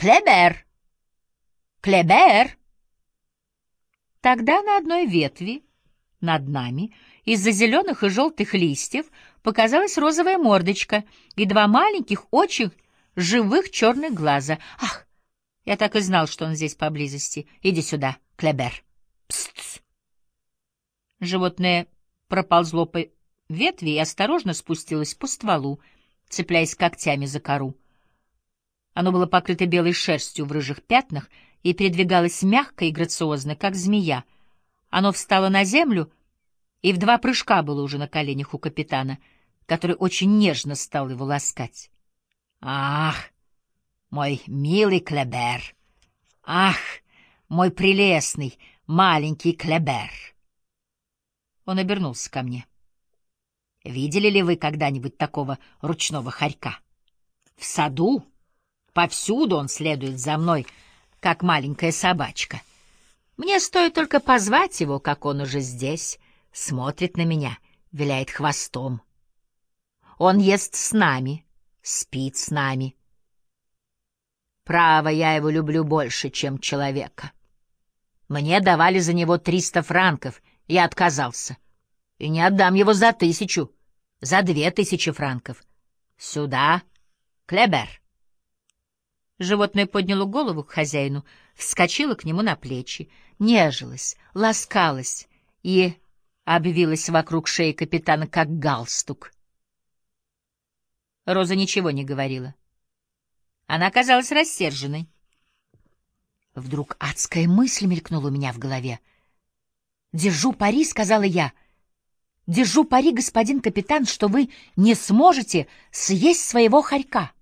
Клебер! Клебер!» Тогда на одной ветви над нами из-за зеленых и желтых листьев показалась розовая мордочка и два маленьких, очень живых черных глаза. «Ах, я так и знал, что он здесь поблизости. Иди сюда, Клебер!» «Пст!» Животное проползло по ветви и осторожно спустилось по стволу, цепляясь когтями за кору. Оно было покрыто белой шерстью в рыжих пятнах и передвигалось мягко и грациозно, как змея. Оно встало на землю и в 2 прыжка было уже на коленях у капитана, который очень нежно стал его ласкать. «Ах, мой милый Клебер! Ах, мой прелестный маленький Клебер!» Он обернулся ко мне. «Видели ли вы когда-нибудь такого ручного хорька? В саду повсюду он следует за мной, как маленькая собачка. Мне стоит только позвать его, как он уже здесь, смотрит на меня, виляет хвостом. Он ест с нами, спит с нами. Право, я его люблю больше, чем человека. Мне давали за него 300 франков, я отказался. И не отдам его за 1000, за 2000 франков. Сюда, Клебер!» Животное подняло голову к хозяину, вскочило к нему на плечи, нежилось, ласкалось и обвилось вокруг шеи капитана, как галстук. Роза ничего не говорила. Она казалась рассерженной. Вдруг адская мысль мелькнула у меня в голове. «Держу пари», — сказала я. «Держу пари, господин капитан, что вы не сможете съесть своего хорька».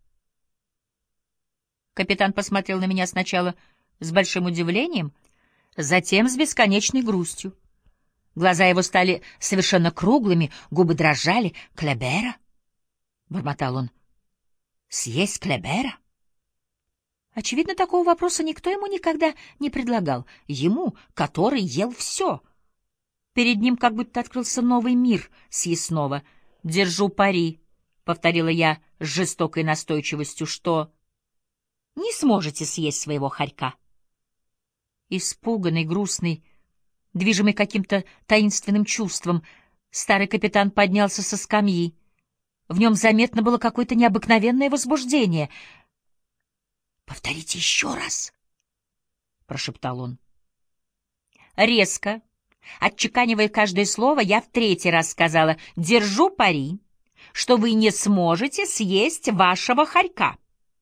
Капитан посмотрел на меня сначала с большим удивлением, затем с бесконечной грустью. Глаза его стали совершенно круглыми, губы дрожали. «Клебера?» — бормотал он. «Съесть Клебера?» Очевидно, такого вопроса никто ему никогда не предлагал. Ему, который ел все. Перед ним как будто открылся новый мир съестного. «Держу пари», — повторила я с жестокой настойчивостью, — «что не сможете съесть своего хорька». Испуганный, грустный, движимый каким-то таинственным чувством, старый капитан поднялся со скамьи. В нем заметно было какое-то необыкновенное возбуждение. «Повторите еще раз», — прошептал он. Резко, отчеканивая каждое слово, я в 3-й раз сказала: «Держу пари, что вы не сможете съесть вашего хорька».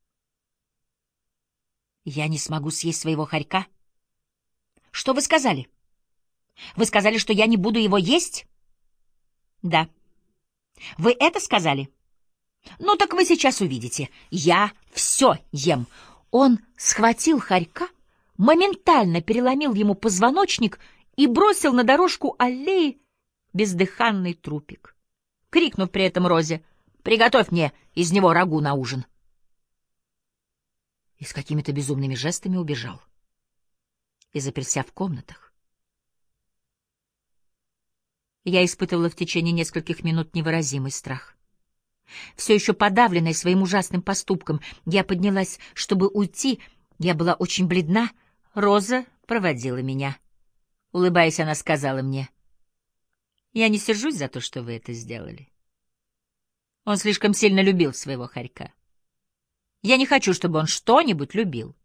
«Я не смогу съесть своего хорька?» «Что вы сказали? Вы сказали, что я не буду его есть?» «Да». «Вы это сказали?» «Ну так вы сейчас увидите. Я все ем». Он схватил хорька, моментально переломил ему позвоночник и бросил на дорожку аллеи бездыханный трупик, крикнув при этом Розе: «Приготовь мне из него рагу на ужин!» И с какими-то безумными жестами убежал. И заперся в комнатах. Я испытывала в течение нескольких минут невыразимый страх. Все еще подавленная своим ужасным поступком, я поднялась, чтобы уйти. Я была очень бледна. Роза проводила меня. Улыбаясь, она сказала мне: «Я не сержусь за то, что вы это сделали. Он слишком сильно любил своего хорька. Я не хочу, чтобы он что-нибудь любил.